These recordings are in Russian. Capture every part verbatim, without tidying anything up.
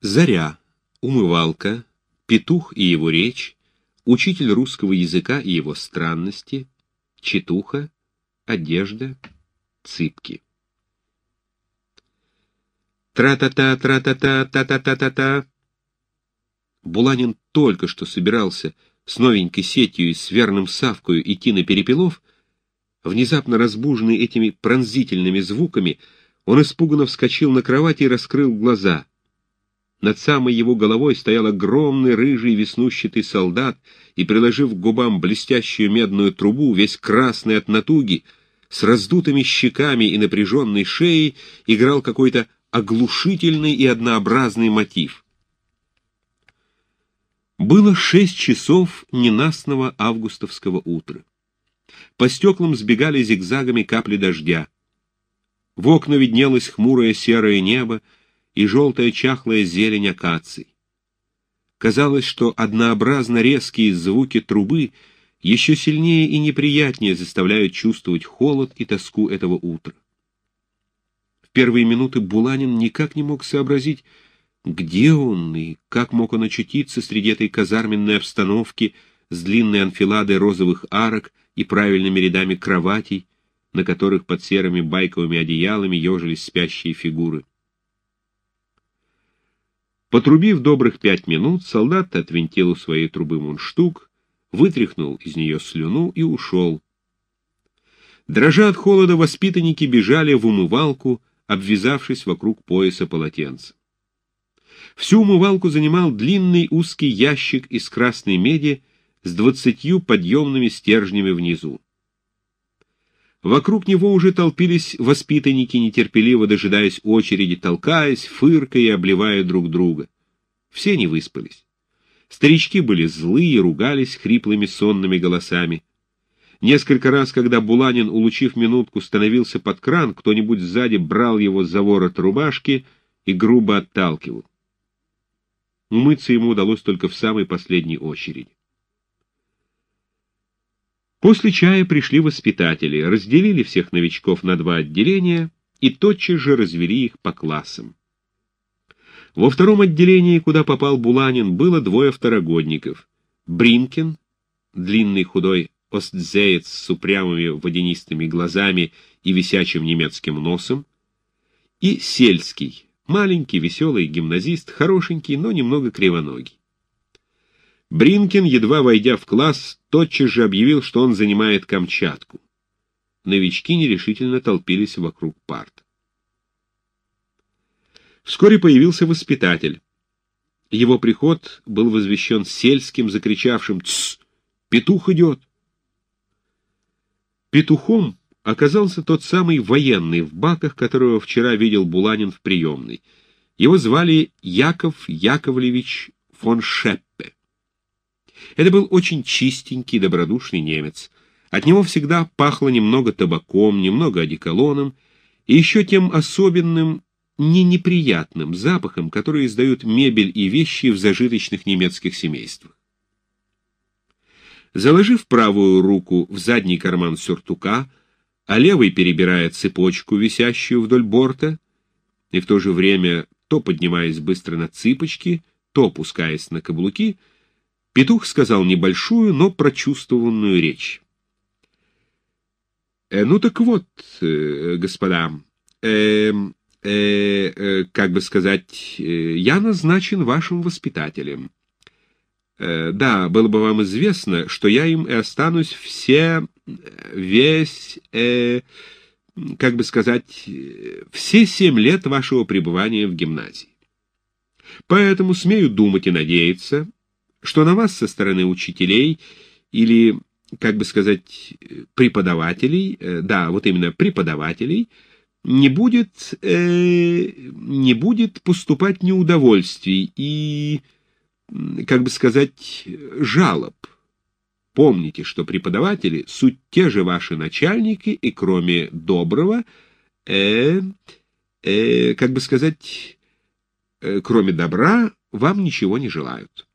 Заря, умывалка, петух и его речь, учитель русского языка и его странности, четуха, одежда, цыпки. Тра-та-та, тра-та-та, та-та-та-та-та. Буланин только что собирался с новенькой сетью и с верным Савкою идти на Перепелов. Внезапно разбуженный этими пронзительными звуками, он испуганно вскочил на кровати и раскрыл глаза. Над самой его головой стоял огромный рыжий веснущатый солдат и, приложив к губам блестящую медную трубу, весь красный от натуги, с раздутыми щеками и напряженной шеей, играл какой-то оглушительный и однообразный мотив. Было шесть часов ненастного августовского утра. По стеклам сбегали зигзагами капли дождя. В окна виднелось хмурое серое небо и желтая чахлая зелень акаций. Казалось, что однообразно резкие звуки трубы еще сильнее и неприятнее заставляют чувствовать холод и тоску этого утра. В первые минуты Буланин никак не мог сообразить, где он и как мог он очутиться среди этой казарменной обстановки с длинной анфиладой розовых арок и правильными рядами кроватей, на которых под серыми байковыми одеялами ежились спящие фигуры. Потрубив добрых пять минут, солдат отвинтил у своей трубы мундштук, вытряхнул из нее слюну и ушел. Дрожа от холода, воспитанники бежали в умывалку, обвязавшись вокруг пояса полотенца. Всю умывалку занимал длинный узкий ящик из красной меди с двадцатью подъемными стержнями внизу. Вокруг него уже толпились воспитанники, нетерпеливо дожидаясь очереди, толкаясь, фыркая и обливая друг друга. Все не выспались. Старички были злые, ругались хриплыми сонными голосами. Несколько раз, когда Буланин, улучив минутку, становился под кран, кто-нибудь сзади брал его за ворот рубашки и грубо отталкивал. Умыться ему удалось только в самой последней очереди. После чая пришли воспитатели, разделили всех новичков на два отделения и тотчас же развели их по классам. Во втором отделении, куда попал Буланин, было двое второгодников. Бринкин, длинный худой остзеец с упрямыми водянистыми глазами и висячим немецким носом, и Сельский, маленький веселый гимназист, хорошенький, но немного кривоногий. Бринкин, едва войдя в класс, тотчас же объявил, что он занимает Камчатку. Новички нерешительно толпились вокруг парт. Вскоре появился воспитатель. Его приход был возвещен Сельским, закричавшим: «Тсс! Петух идет!» Петухом оказался тот самый военный в баках, которого вчера видел Буланин в приемной. Его звали Яков Яковлевич фон Шеппе. Это был очень чистенький, добродушный немец. От него всегда пахло немного табаком, немного одеколоном, и еще тем особенным, не неприятным запахом, который издают мебель и вещи в зажиточных немецких семействах. Заложив правую руку в задний карман сюртука, а левой перебирая цепочку, висящую вдоль борта, и в то же время то поднимаясь быстро на цыпочки, то опускаясь на каблуки, Петух сказал небольшую, но прочувствованную речь. «Э, ну так вот, э, господа, э, э, э, как бы сказать, э, я назначен вашим воспитателем. Э, да, было бы вам известно, что я им и останусь все, весь, э, как бы сказать, все семь лет вашего пребывания в гимназии. Поэтому смею думать и надеяться, что на вас со стороны учителей или, как бы сказать, преподавателей, э, да, вот именно преподавателей, не будет, э, не будет поступать неудовольствий и, как бы сказать, жалоб. Помните, что преподаватели — суть те же ваши начальники, и кроме доброго, э, э, как бы сказать, э, кроме добра, вам ничего не желают».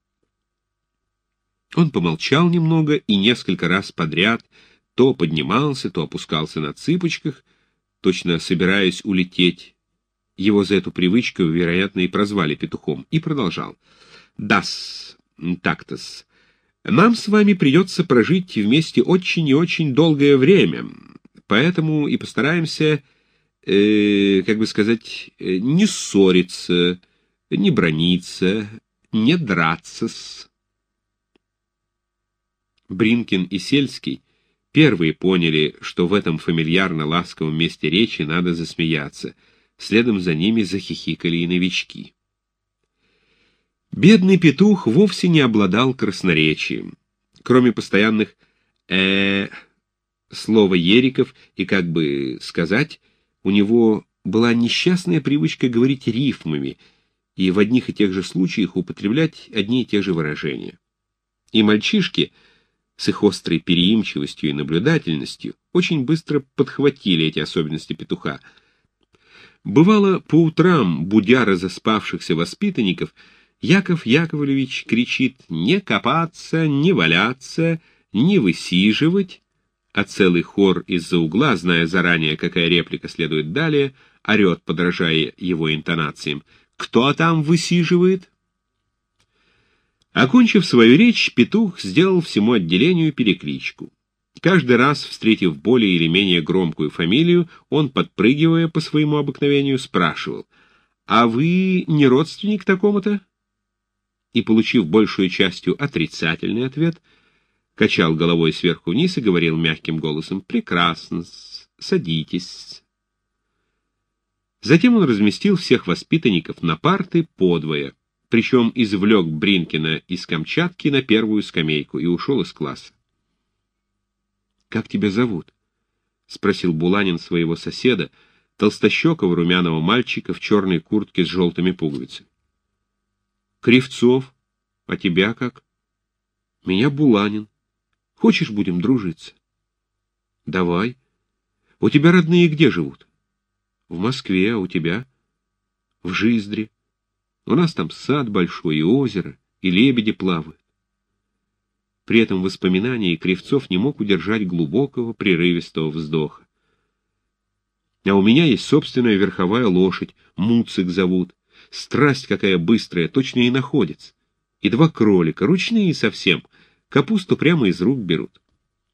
Он помолчал немного и несколько раз подряд то поднимался, то опускался на цыпочках, точно собираясь улететь, Его за эту привычку, вероятно, и прозвали петухом, и продолжал. «Да-с, так-то-с. Нам с вами придется прожить вместе очень и очень долгое время, поэтому и постараемся, э, как бы сказать, не ссориться, не браниться, не драться-с». Бринкин и Сельский первые поняли, что в этом фамильярно-ласковом месте речи надо засмеяться. Следом за ними захихикали и новички. Бедный петух вовсе не обладал красноречием. Кроме постоянных «э» слова ериков и, как бы сказать, у него была несчастная привычка говорить рифмами и в одних и тех же случаях употреблять одни и те же выражения. И мальчишки с их острой переимчивостью и наблюдательностью очень быстро подхватили эти особенности петуха. Бывало, по утрам, будя разоспавшихся воспитанников, Яков Яковлевич кричит «не копаться, не валяться, не высиживать», а целый хор из-за угла, зная заранее, какая реплика следует далее, орет, подражая его интонациям: «Кто там высиживает?» Окончив свою речь, петух сделал всему отделению перекличку. Каждый раз, встретив более или менее громкую фамилию, он, подпрыгивая по своему обыкновению, спрашивал: «А вы не родственник такому-то?» И, получив большую частью отрицательный ответ, качал головой сверху вниз и говорил мягким голосом: «Прекрасно, садитесь». Затем он разместил всех воспитанников на парты подвое, причем извлек Бринкина из Камчатки на первую скамейку и ушел из класса. «Как тебя зовут?» — спросил Буланин своего соседа, толстощекого румяного мальчика в черной куртке с желтыми пуговицами. «Кривцов. А тебя как?» «Меня Буланин. Хочешь, будем дружиться?» «Давай. У тебя родные где живут?» «В Москве, а у тебя?» «В Жиздре. У нас там сад большой и озеро, и лебеди плавают». При этом воспоминании Кривцов не мог удержать глубокого, прерывистого вздоха. «А у меня есть собственная верховая лошадь, Муцик зовут. Страсть какая быстрая, точно и находится. И два кролика, ручные совсем, капусту прямо из рук берут».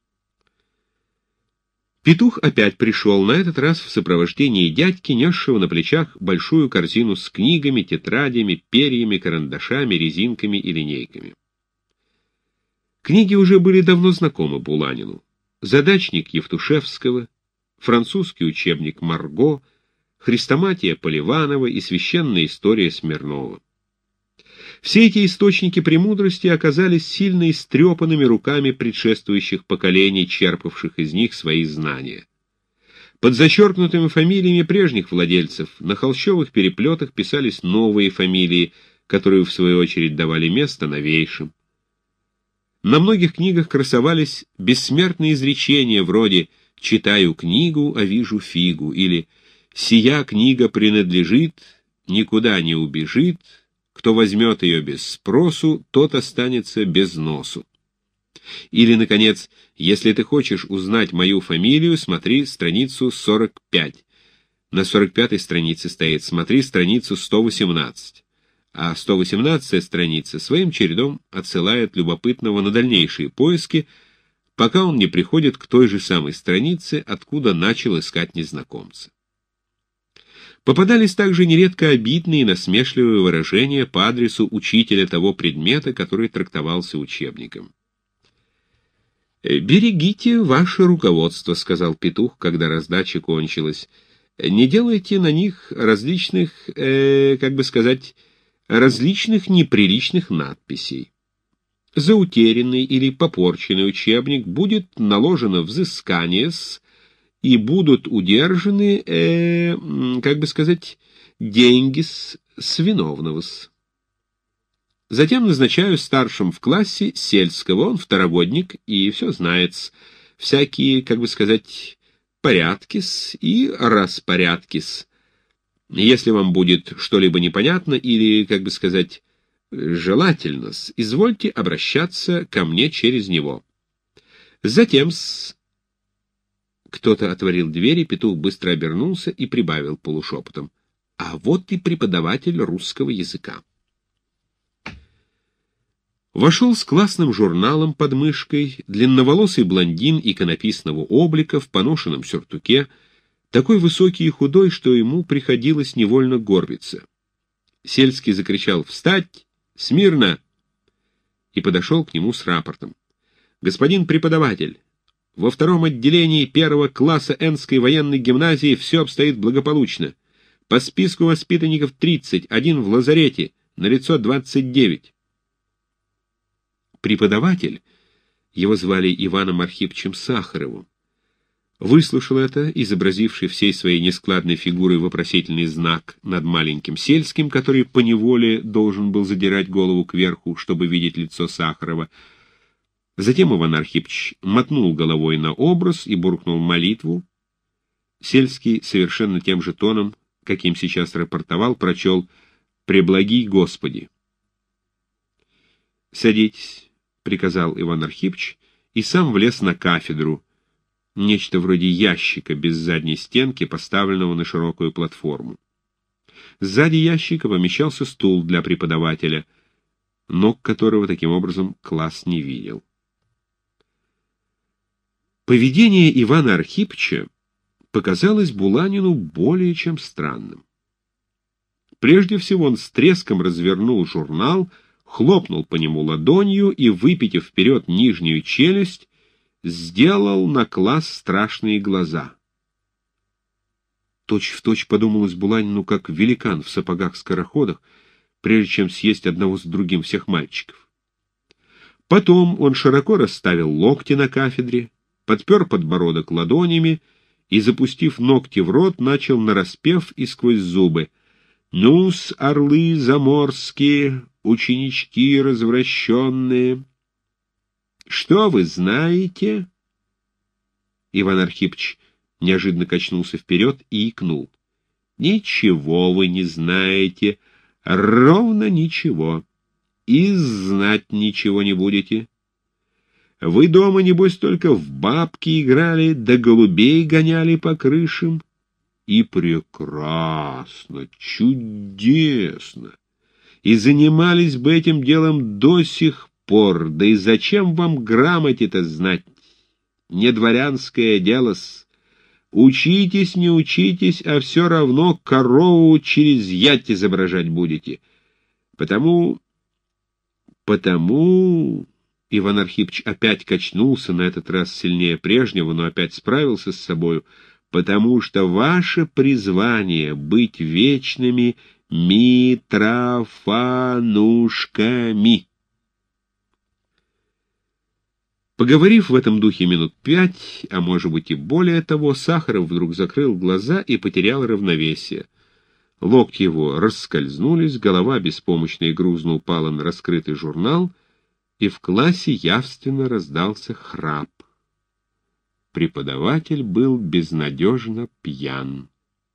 Петух опять пришел, на этот раз в сопровождении дядьки, несшего на плечах большую корзину с книгами, тетрадями, перьями, карандашами, резинками и линейками. Книги уже были давно знакомы Буланину. Задачник Евтушевского, французский учебник Марго, Хрестоматия Поливанова и священная история Смирнова. Все эти источники премудрости оказались сильно истрепанными руками предшествующих поколений, черпавших из них свои знания. Под зачеркнутыми фамилиями прежних владельцев на холщовых переплетах писались новые фамилии, которые, в свою очередь, давали место новейшим. На многих книгах красовались бессмертные изречения вроде «читаю книгу, а вижу фигу» или «сия книга принадлежит, никуда не убежит, кто возьмет ее без спросу, тот останется без носу». Или, наконец, «если ты хочешь узнать мою фамилию, смотри страницу сорок пять». На сорок пятой странице стоит «смотри страницу сто восемнадцать». А сто восемнадцатая страница своим чередом отсылает любопытного на дальнейшие поиски, пока он не приходит к той же самой странице, откуда начал искать незнакомца. Попадались также нередко обидные и насмешливые выражения по адресу учителя того предмета, который трактовался учебником. «Берегите ваше руководство», — сказал петух, когда раздача кончилась. «Не делайте на них различных, э, как бы сказать, различных неприличных надписей. За утерянный или попорченный учебник будет наложено взыскание с, и будут удержаны, э, как бы сказать, деньги с, с виновного с. Затем назначаю старшим в классе сельского, он второгодник и все знает с, всякие, как бы сказать, порядки с и распорядки с. Если вам будет что-либо непонятно или, как бы сказать, желательно, извольте обращаться ко мне через него. Затем с... Кто-то отворил дверь, и петух быстро обернулся и прибавил полушепотом: А вот и преподаватель русского языка. Вошел с классным журналом под мышкой длинноволосый блондин иконописного облика в поношенном сюртуке, такой высокий и худой, что ему приходилось невольно горбиться. Сельский закричал «Встать! Смирно!» и подошел к нему с рапортом. «Господин преподаватель, во втором отделении первого класса Энской военной гимназии все обстоит благополучно. По списку воспитанников тридцать, один в лазарете, налицо двадцать девять». Преподаватель, его звали Иваном Архипычем Сахаровым, выслушал это, изобразивший всей своей нескладной фигурой вопросительный знак над маленьким Сельским, который поневоле должен был задирать голову кверху, чтобы видеть лицо Сахарова. Затем Иван Архипыч мотнул головой на образ и буркнул молитву. Сельский совершенно тем же тоном, каким сейчас рапортовал, прочел «Преблагий Господи». «Садитесь», — приказал Иван Архипыч, и сам влез на кафедру, нечто вроде ящика без задней стенки, поставленного на широкую платформу. Сзади ящика помещался стул для преподавателя, ног которого таким образом класс не видел. Поведение Ивана Архипыча показалось Буланину более чем странным. Прежде всего он с треском развернул журнал, хлопнул по нему ладонью и, выпитив вперед нижнюю челюсть, сделал на класс страшные глаза. Точь-в-точь подумалось Буланину, как великан в сапогах-скороходах, прежде чем съесть одного с другим всех мальчиков. Потом он широко расставил локти на кафедре, подпер подбородок ладонями и, запустив ногти в рот, начал нараспев и сквозь зубы: «Ну-с, орлы заморские, ученички развращенные, что вы знаете?» Иван Архипыч неожиданно качнулся вперед и икнул. «Ничего вы не знаете, ровно ничего, и знать ничего не будете. Вы дома, небось, только в бабки играли, да голубей гоняли по крышам. И прекрасно, чудесно. И занимались бы этим делом до сих пор. Да и зачем вам грамоте-то знать? Не дворянское дело-с. Учитесь, не учитесь, а все равно корову через ять изображать будете. Потому... Потому... Иван Архипыч опять качнулся, на этот раз сильнее прежнего, но опять справился с собою. Потому что ваше призвание — быть вечными Митрофанушками. Поговорив в этом духе минут пять, а может быть и более того, Сахаров вдруг закрыл глаза и потерял равновесие. Локти его расскользнулись, голова беспомощно и грузно упала на раскрытый журнал, и в классе явственно раздался храп. Преподаватель был безнадежно пьян.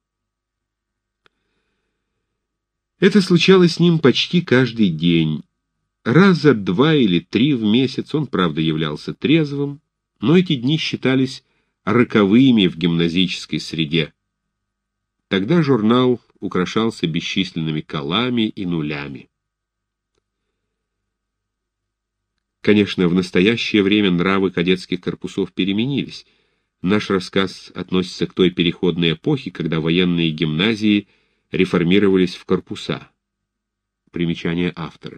Это случалось с ним почти каждый день. Раза два или три в месяц он, правда, являлся трезвым, но эти дни считались роковыми в гимназической среде. Тогда журнал украшался бесчисленными колами и нулями. Конечно, в настоящее время нравы кадетских корпусов переменились. Наш рассказ относится к той переходной эпохе, когда военные гимназии реформировались в корпуса. Примечание автора.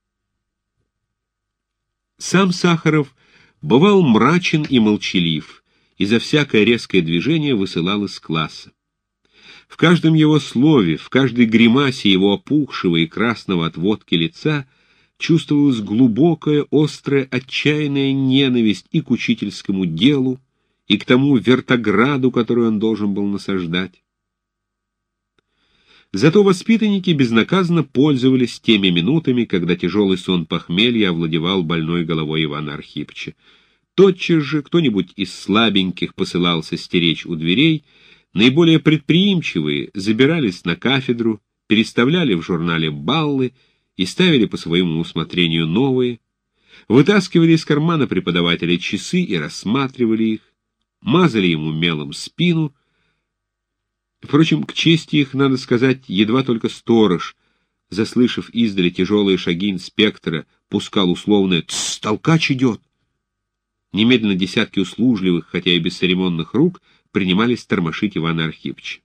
Сам Сахаров бывал мрачен и молчалив, и за всякое резкое движение высылал из класса. В каждом его слове, в каждой гримасе его опухшего и красного от водки лица чувствовалась глубокая, острая, отчаянная ненависть и к учительскому делу, и к тому вертограду, который он должен был насаждать. Зато воспитанники безнаказанно пользовались теми минутами, когда тяжелый сон похмелья овладевал больной головой Ивана Архипыча. Тотчас же кто-нибудь из слабеньких посылался стеречь у дверей, наиболее предприимчивые забирались на кафедру, переставляли в журнале баллы и ставили по своему усмотрению новые, вытаскивали из кармана преподавателя часы и рассматривали их, мазали ему мелом спину. Впрочем, к чести их, надо сказать, едва только сторож, заслышав издали тяжелые шаги инспектора, пускал условное «Тсс, толкач идет!». Немедленно десятки услужливых, хотя и бесцеремонных рук, принимались тормошить Ивана Архипыча.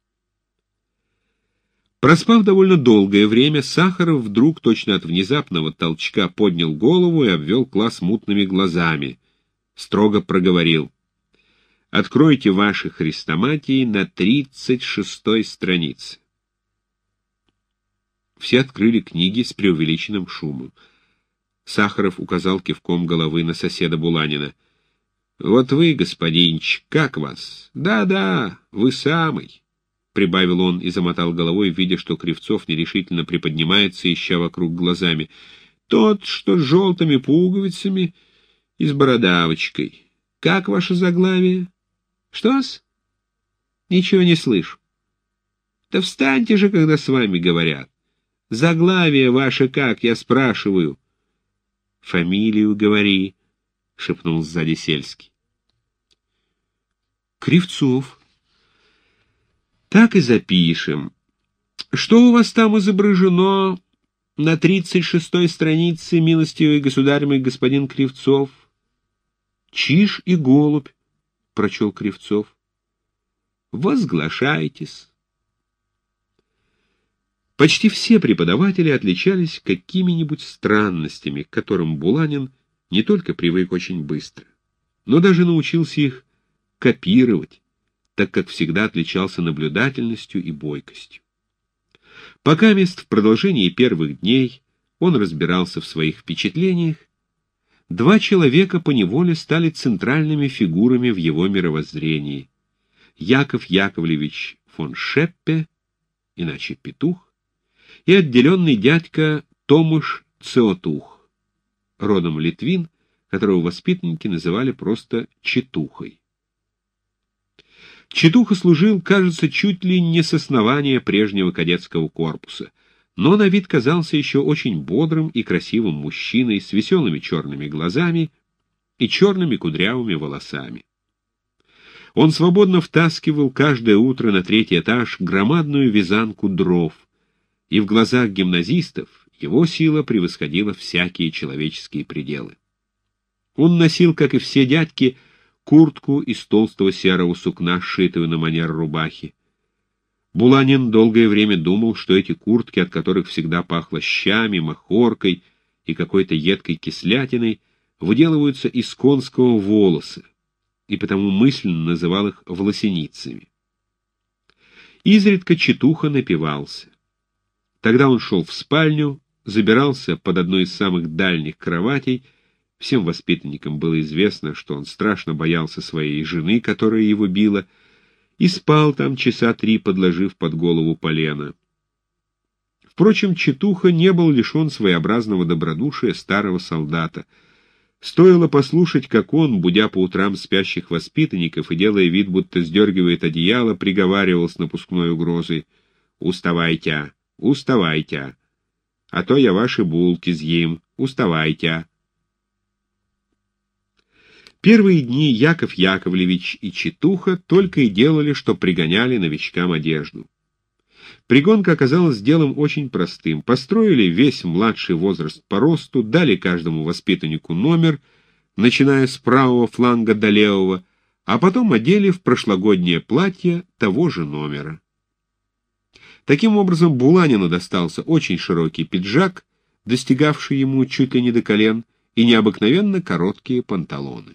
Проспав довольно долгое время, Сахаров вдруг, точно от внезапного толчка, поднял голову и обвел класс мутными глазами. Строго проговорил: «Откройте ваши хрестоматии на тридцать шестой странице». Все открыли книги с преувеличенным шумом. Сахаров указал кивком головы на соседа Буланина. «Вот вы, господинчик, как вас?» «Да-да, вы самый», — прибавил он и замотал головой, видя, что Кривцов нерешительно приподнимается, ища вокруг глазами. «Тот, что с желтыми пуговицами и с бородавочкой. Как ваше заглавие?» «Что-с? Ничего не слышу». «Да встаньте же, когда с вами говорят. Заглавие ваше как, я спрашиваю?» «Фамилию говори», — шепнул сзади Сельский. «Кривцов». «Так и запишем. Что у вас там изображено на тридцать шестой странице, милостивый государь мой господин Кривцов?» «Чиж и голубь», — прочел Кривцов. «Возглашайтесь». Почти все преподаватели отличались какими-нибудь странностями, к которым Буланин не только привык очень быстро, но даже научился их копировать, так как всегда отличался наблюдательностью и бойкостью. Пока мест в продолжении первых дней он разбирался в своих впечатлениях, два человека поневоле стали центральными фигурами в его мировоззрении: Яков Яковлевич фон Шеппе, иначе Петух, и отделенный дядька Томаш Цеотух, родом литвин, которого воспитанники называли просто Четухой. Четуха служил, кажется, чуть ли не с основания прежнего кадетского корпуса, но на вид казался еще очень бодрым и красивым мужчиной с веселыми черными глазами и черными кудрявыми волосами. Он свободно втаскивал каждое утро на третий этаж громадную вязанку дров, и в глазах гимназистов его сила превосходила всякие человеческие пределы. Он носил, как и все дядьки, куртку из толстого серого сукна, сшитую на манер рубахи. Буланин долгое время думал, что эти куртки, от которых всегда пахло щами, махоркой и какой-то едкой кислятиной, выделываются из конского волоса, и потому мысленно называл их волосеницами. Изредка Четуха напивался. Тогда он шел в спальню, забирался под одну из самых дальних кроватей. Всем воспитанникам было известно, что он страшно боялся своей жены, которая его била, и спал там часа три, подложив под голову полено. Впрочем, Четуха не был лишен своеобразного добродушия старого солдата. Стоило послушать, как он, будя по утрам спящих воспитанников и делая вид, будто сдергивает одеяло, приговаривал с напускной угрозой: «Уставайте! Уставайте, а то я ваши булки съем, уставайте». Первые дни Яков Яковлевич и Четуха только и делали, что пригоняли новичкам одежду. Пригонка оказалась делом очень простым. Построили весь младший возраст по росту, дали каждому воспитаннику номер, начиная с правого фланга до левого, а потом одели в прошлогоднее платье того же номера. Таким образом, Буланину достался очень широкий пиджак, достигавший ему чуть ли не до колен, и необыкновенно короткие панталоны.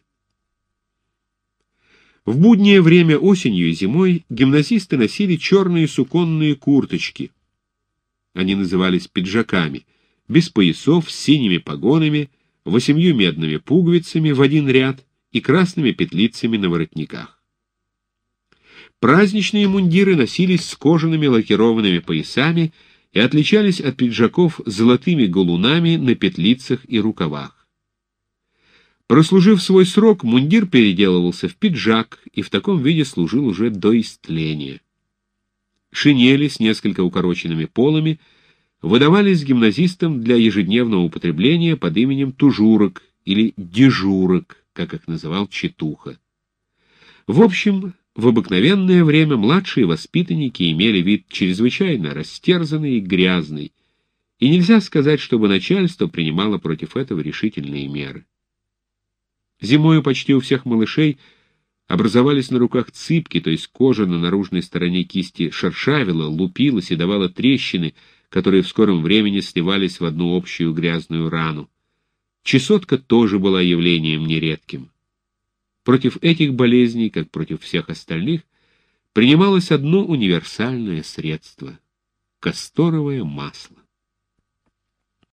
В буднее время осенью и зимой гимназисты носили черные суконные курточки. Они назывались пиджаками, без поясов, с синими погонами, восемью медными пуговицами в один ряд и красными петлицами на воротниках. Праздничные мундиры носились с кожаными лакированными поясами и отличались от пиджаков золотыми галунами на петлицах и рукавах. Прослужив свой срок, мундир переделывался в пиджак и в таком виде служил уже до истления. Шинели с несколько укороченными полами выдавались гимназистам для ежедневного употребления под именем тужурок или дежурок, как их называл Четуха. В общем, В обыкновенное время младшие воспитанники имели вид чрезвычайно растерзанный и грязный, и нельзя сказать, чтобы начальство принимало против этого решительные меры. Зимою почти у всех малышей образовались на руках цыпки, то есть кожа на наружной стороне кисти шершавила, лупилась и давала трещины, которые в скором времени сливались в одну общую грязную рану. Чесотка тоже была явлением нередким. Против этих болезней, как против всех остальных, принималось одно универсальное средство — касторовое масло.